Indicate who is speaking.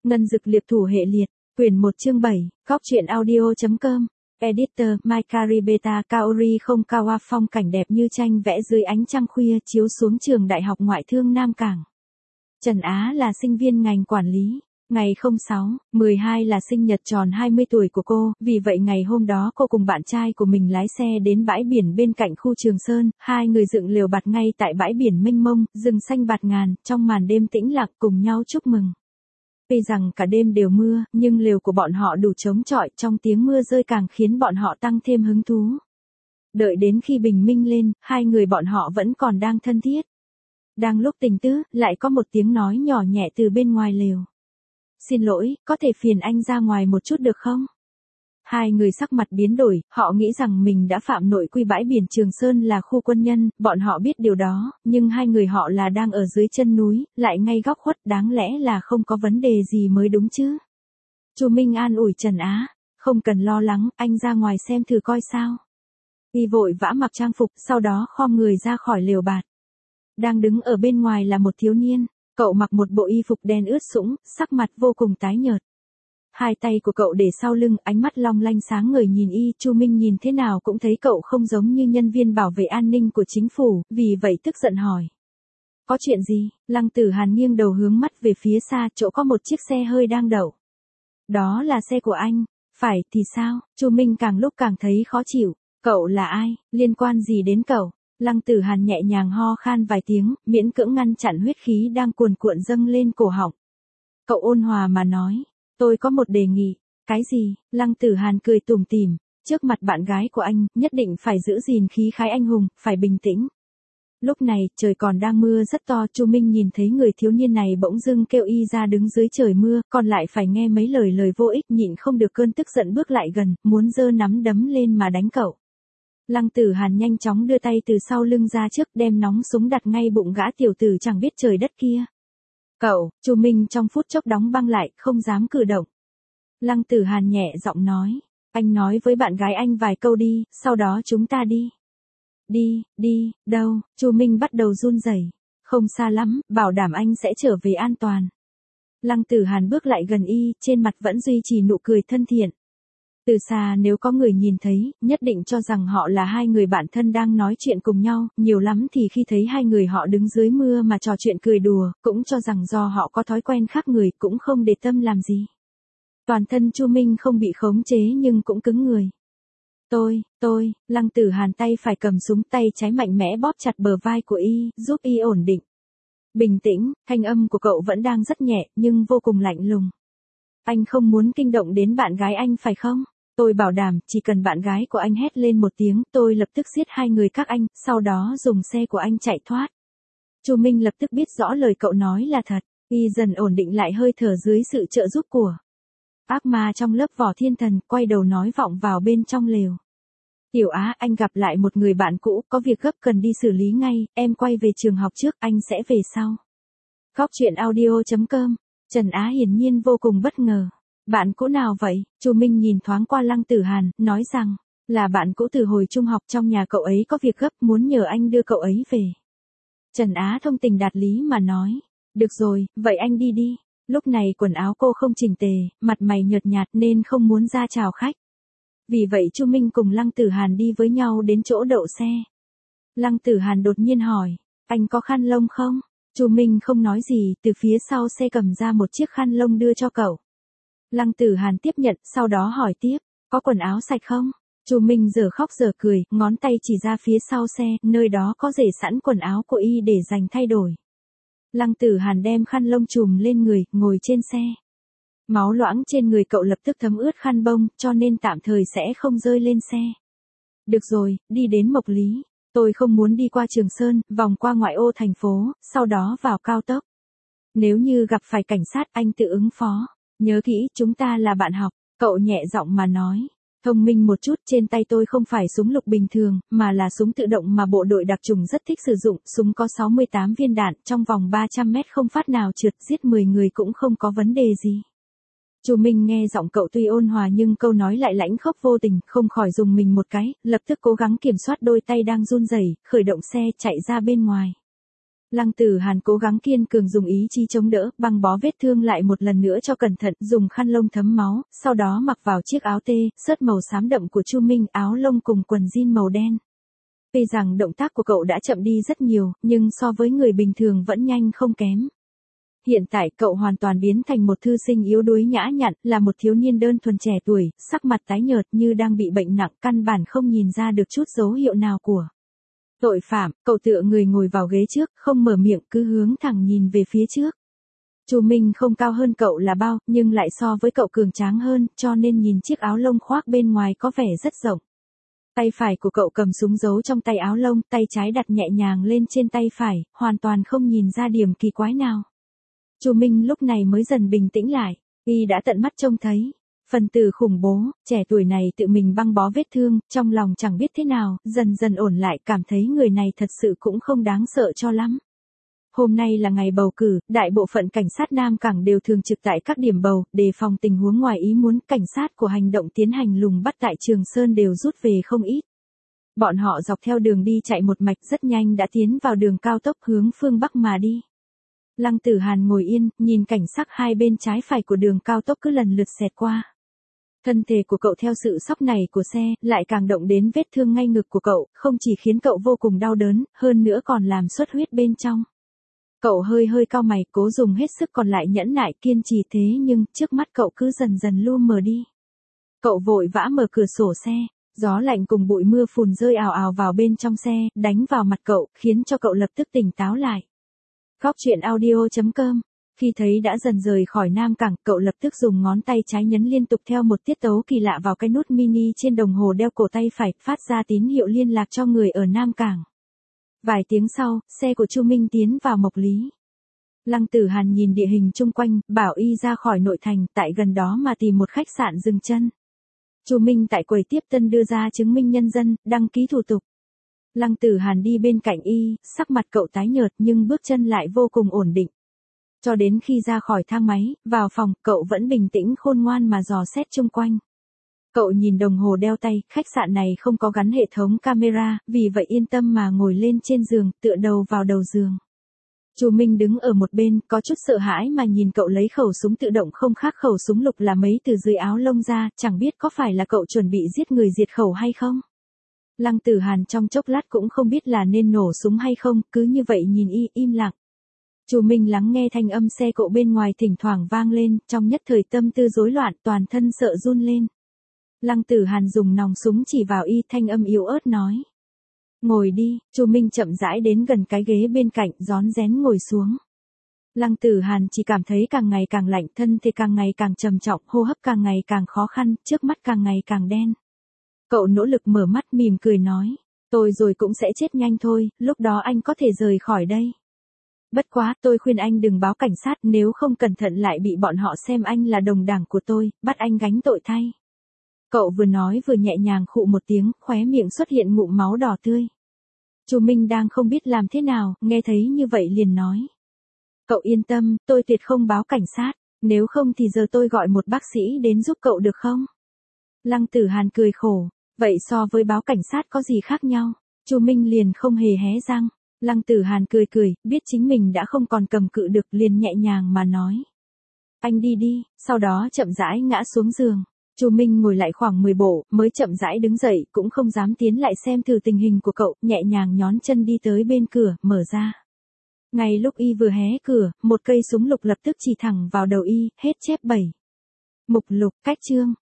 Speaker 1: Ngân Dực Liệp Thủ Hệ Liệt, quyển 1 chương 7, góc truyện audio.com, editor, Maikari Beta Kaori không Kawa phong cảnh đẹp như tranh vẽ dưới ánh trăng khuya chiếu xuống trường Đại học Ngoại thương Nam Cảng. Trần Á là sinh viên ngành quản lý. Ngày 06/12 là sinh nhật tròn 20 tuổi của cô, vì vậy ngày hôm đó cô cùng bạn trai của mình lái xe đến bãi biển bên cạnh khu Trường Sơn, hai người dựng lều bạt ngay tại bãi biển mênh mông, rừng xanh bạt ngàn, trong màn đêm tĩnh lặng cùng nhau chúc mừng. Tuy rằng cả đêm đều mưa, nhưng lều của bọn họ đủ chống chọi, trong tiếng mưa rơi càng khiến bọn họ tăng thêm hứng thú. Đợi đến khi bình minh lên, hai người bọn họ vẫn còn đang thân thiết. Đang lúc tình tứ, lại có một tiếng nói nhỏ nhẹ từ bên ngoài lều. Xin lỗi, có thể phiền anh ra ngoài một chút được không? Hai người sắc mặt biến đổi, họ nghĩ rằng mình đã phạm nội quy bãi biển Trường Sơn là khu quân nhân, bọn họ biết điều đó, nhưng hai người họ là đang ở dưới chân núi, lại ngay góc khuất, đáng lẽ là không có vấn đề gì mới đúng chứ. Chu Minh an ủi Trần Á, không cần lo lắng, anh ra ngoài xem thử coi sao. Y vội vã mặc trang phục, sau đó khom người ra khỏi lều bạt. Đang đứng ở bên ngoài là một thiếu niên. Cậu mặc một bộ y phục đen ướt sũng, sắc mặt vô cùng tái nhợt. Hai tay của cậu để sau lưng, ánh mắt long lanh sáng ngời nhìn y, Chu Minh nhìn thế nào cũng thấy cậu không giống như nhân viên bảo vệ an ninh của chính phủ, vì vậy tức giận hỏi. Có chuyện gì? Lăng Tử Hàn nghiêng đầu hướng mắt về phía xa, chỗ có một chiếc xe hơi đang đậu. Đó là xe của anh. Phải thì sao? Chu Minh càng lúc càng thấy khó chịu. Cậu là ai? Liên quan gì đến cậu? Lăng Tử Hàn nhẹ nhàng ho khan vài tiếng, miễn cưỡng ngăn chặn huyết khí đang cuồn cuộn dâng lên cổ họng. Cậu ôn hòa mà nói, tôi có một đề nghị. Cái gì? Lăng Tử Hàn cười tủm tỉm, trước mặt bạn gái của anh, nhất định phải giữ gìn khí khái anh hùng, phải bình tĩnh. Lúc này, trời còn đang mưa rất to, Chu Minh nhìn thấy người thiếu niên này bỗng dưng kêu y ra đứng dưới trời mưa, còn lại phải nghe mấy lời vô ích, nhịn không được cơn tức giận bước lại gần, muốn giơ nắm đấm lên mà đánh cậu. Lăng Tử Hàn nhanh chóng đưa tay từ sau lưng ra trước, đem nòng súng đặt ngay bụng gã tiểu tử chẳng biết trời đất kia. Cậu, Chu Minh trong phút chốc đóng băng lại, không dám cử động. Lăng Tử Hàn nhẹ giọng nói, anh nói với bạn gái anh vài câu đi, sau đó chúng ta đi. Đi, đâu? Chu Minh bắt đầu run rẩy. Không xa lắm, bảo đảm anh sẽ trở về an toàn. Lăng Tử Hàn bước lại gần y, trên mặt vẫn duy trì nụ cười thân thiện. Từ xa nếu có người nhìn thấy, nhất định cho rằng họ là hai người bạn thân đang nói chuyện cùng nhau, nhiều lắm thì khi thấy hai người họ đứng dưới mưa mà trò chuyện cười đùa, cũng cho rằng do họ có thói quen khác người, cũng không để tâm làm gì. Toàn thân Chu Minh không bị khống chế nhưng cũng cứng người. Lăng Tử Hàn tay phải cầm súng, tay trái mạnh mẽ bóp chặt bờ vai của y, giúp y ổn định. Bình tĩnh, thanh âm của cậu vẫn đang rất nhẹ, nhưng vô cùng lạnh lùng. Anh không muốn kinh động đến bạn gái anh phải không? Tôi bảo đảm, chỉ cần bạn gái của anh hét lên một tiếng, tôi lập tức giết hai người các anh, sau đó dùng xe của anh chạy thoát. Chu Minh lập tức biết rõ lời cậu nói là thật, y dần ổn định lại hơi thở dưới sự trợ giúp của ác ma trong lớp vỏ thiên thần, quay đầu nói vọng vào bên trong lều. Tiểu Á, anh gặp lại một người bạn cũ, có việc gấp cần đi xử lý ngay, em quay về trường học trước, anh sẽ về sau. Góc truyện audio.com, Trần Á hiển nhiên vô cùng bất ngờ. Bạn cũ nào vậy? Chu Minh nhìn thoáng qua Lăng Tử Hàn, nói rằng, là bạn cũ từ hồi trung học, trong nhà cậu ấy có việc gấp, muốn nhờ anh đưa cậu ấy về. Trần Á thông tình đạt lý mà nói, được rồi, vậy anh đi. Lúc này quần áo cô không chỉnh tề, mặt mày nhợt nhạt nên không muốn ra chào khách. Vì vậy Chu Minh cùng Lăng Tử Hàn đi với nhau đến chỗ đậu xe. Lăng Tử Hàn đột nhiên hỏi, anh có khăn lông không? Chu Minh không nói gì, từ phía sau xe cầm ra một chiếc khăn lông đưa cho cậu. Lăng Tử Hàn tiếp nhận, sau đó hỏi tiếp, có quần áo sạch không? Chu Minh giờ khóc giờ cười, ngón tay chỉ ra phía sau xe, nơi đó có để sẵn quần áo của y để dành thay đổi. Lăng Tử Hàn đem khăn lông trùm lên người, ngồi trên xe. Máu loãng trên người cậu lập tức thấm ướt khăn bông, cho nên tạm thời sẽ không rơi lên xe. Được rồi, đi đến Mộc Lý. Tôi không muốn đi qua Trường Sơn, vòng qua ngoại ô thành phố, sau đó vào cao tốc. Nếu như gặp phải cảnh sát, anh tự ứng phó. Nhớ kỹ, chúng ta là bạn học. Cậu nhẹ giọng mà nói. Thông minh một chút, trên tay tôi không phải súng lục bình thường, mà là súng tự động mà bộ đội đặc chủng rất thích sử dụng. Súng có 68 viên đạn, trong vòng 300 mét không phát nào trượt, giết 10 người cũng không có vấn đề gì. Chu Minh nghe giọng cậu tuy ôn hòa nhưng câu nói lại lãnh khốc vô tình, không khỏi dùng mình một cái, lập tức cố gắng kiểm soát đôi tay đang run rẩy, khởi động xe chạy ra bên ngoài. Lăng Tử Hàn cố gắng kiên cường dùng ý chí chống đỡ, băng bó vết thương lại một lần nữa cho cẩn thận, dùng khăn lông thấm máu, sau đó mặc vào chiếc áo tê, sớt màu xám đậm của Chu Minh, áo lông cùng quần jean màu đen. Tuy rằng động tác của cậu đã chậm đi rất nhiều, nhưng so với người bình thường vẫn nhanh không kém. Hiện tại cậu hoàn toàn biến thành một thư sinh yếu đuối nhã nhặn, là một thiếu niên đơn thuần trẻ tuổi, sắc mặt tái nhợt như đang bị bệnh nặng, căn bản không nhìn ra được chút dấu hiệu nào của tội phạm. Cậu tựa người ngồi vào ghế trước, không mở miệng, cứ hướng thẳng nhìn về phía trước. Chu Minh không cao hơn cậu là bao, nhưng lại so với cậu cường tráng hơn, cho nên nhìn chiếc áo lông khoác bên ngoài có vẻ rất rộng. Tay phải của cậu cầm súng giấu trong tay áo lông, tay trái đặt nhẹ nhàng lên trên tay phải, hoàn toàn không nhìn ra điểm kỳ quái nào. Chu Minh lúc này mới dần bình tĩnh lại, y đã tận mắt trông thấy phần tử khủng bố, trẻ tuổi này tự mình băng bó vết thương, trong lòng chẳng biết thế nào, dần dần ổn lại, cảm thấy người này thật sự cũng không đáng sợ cho lắm. Hôm nay là ngày bầu cử, đại bộ phận cảnh sát Nam Cảng đều thường trực tại các điểm bầu, đề phòng tình huống ngoài ý muốn, cảnh sát của hành động tiến hành lùng bắt tại Trường Sơn đều rút về không ít. Bọn họ dọc theo đường đi chạy một mạch rất nhanh đã tiến vào đường cao tốc hướng phương Bắc mà đi. Lăng Tử Hàn ngồi yên, nhìn cảnh sắc hai bên trái phải của đường cao tốc cứ lần lượt xẹt qua. Thân thể của cậu theo sự sóc này của xe, lại càng động đến vết thương ngay ngực của cậu, không chỉ khiến cậu vô cùng đau đớn, hơn nữa còn làm xuất huyết bên trong. Cậu hơi cau mày, cố dùng hết sức còn lại nhẫn nại kiên trì, thế nhưng, trước mắt cậu cứ dần dần lu mờ đi. Cậu vội vã mở cửa sổ xe, gió lạnh cùng bụi mưa phùn rơi ào ào vào bên trong xe, đánh vào mặt cậu, khiến cho cậu lập tức tỉnh táo lại. Góc truyện audio.com. Khi thấy đã dần rời khỏi Nam Cảng, cậu lập tức dùng ngón tay trái nhấn liên tục theo một tiết tấu kỳ lạ vào cái nút mini trên đồng hồ đeo cổ tay phải, phát ra tín hiệu liên lạc cho người ở Nam Cảng. Vài tiếng sau, xe của Chu Minh tiến vào Mộc Lý. Lăng Tử Hàn nhìn địa hình chung quanh, bảo y ra khỏi nội thành, tại gần đó mà tìm một khách sạn dừng chân. Chu Minh tại quầy tiếp tân đưa ra chứng minh nhân dân, đăng ký thủ tục. Lăng Tử Hàn đi bên cạnh y, sắc mặt cậu tái nhợt nhưng bước chân lại vô cùng ổn định. Cho đến khi ra khỏi thang máy, vào phòng, cậu vẫn bình tĩnh khôn ngoan mà dò xét chung quanh. Cậu nhìn đồng hồ đeo tay, khách sạn này không có gắn hệ thống camera, vì vậy yên tâm mà ngồi lên trên giường, tựa đầu vào đầu giường. Chu Minh đứng ở một bên, có chút sợ hãi mà nhìn cậu lấy khẩu súng tự động không khác khẩu súng lục là mấy từ dưới áo lông ra, chẳng biết có phải là cậu chuẩn bị giết người diệt khẩu hay không. Lăng Tử Hàn trong chốc lát cũng không biết là nên nổ súng hay không, cứ như vậy nhìn y, im lặng. Chu Minh lắng nghe thanh âm xe cộ bên ngoài thỉnh thoảng vang lên, trong nhất thời tâm tư rối loạn, toàn thân sợ run lên. Lăng Tử Hàn dùng nòng súng chỉ vào y, thanh âm yếu ớt nói. Ngồi đi. Chu Minh chậm rãi đến gần cái ghế bên cạnh, rón rén ngồi xuống. Lăng Tử Hàn chỉ cảm thấy càng ngày càng lạnh, thân thể càng ngày càng trầm trọng, hô hấp càng ngày càng khó khăn, trước mắt càng ngày càng đen. Cậu nỗ lực mở mắt mỉm cười nói. Tôi rồi cũng sẽ chết nhanh thôi, lúc đó anh có thể rời khỏi đây. Bất quá, tôi khuyên anh đừng báo cảnh sát, nếu không cẩn thận lại bị bọn họ xem anh là đồng đảng của tôi, bắt anh gánh tội thay. Cậu vừa nói vừa nhẹ nhàng khụ một tiếng, khóe miệng xuất hiện ngụm máu đỏ tươi. Chu Minh đang không biết làm thế nào, nghe thấy như vậy liền nói. Cậu yên tâm, tôi tuyệt không báo cảnh sát, nếu không thì giờ tôi gọi một bác sĩ đến giúp cậu được không? Lăng Tử Hàn cười khổ, vậy so với báo cảnh sát có gì khác nhau? Chu Minh liền không hề hé răng. Lăng Tử Hàn cười, biết chính mình đã không còn cầm cự được, liền nhẹ nhàng mà nói. Anh đi đi, sau đó chậm rãi ngã xuống giường. Chu Minh ngồi lại khoảng 10 bộ, mới chậm rãi đứng dậy, cũng không dám tiến lại xem thử tình hình của cậu, nhẹ nhàng nhón chân đi tới bên cửa, mở ra. Ngay lúc y vừa hé cửa, một cây súng lục lập tức chỉ thẳng vào đầu y, hết chép 7. Mục lục, cách chương.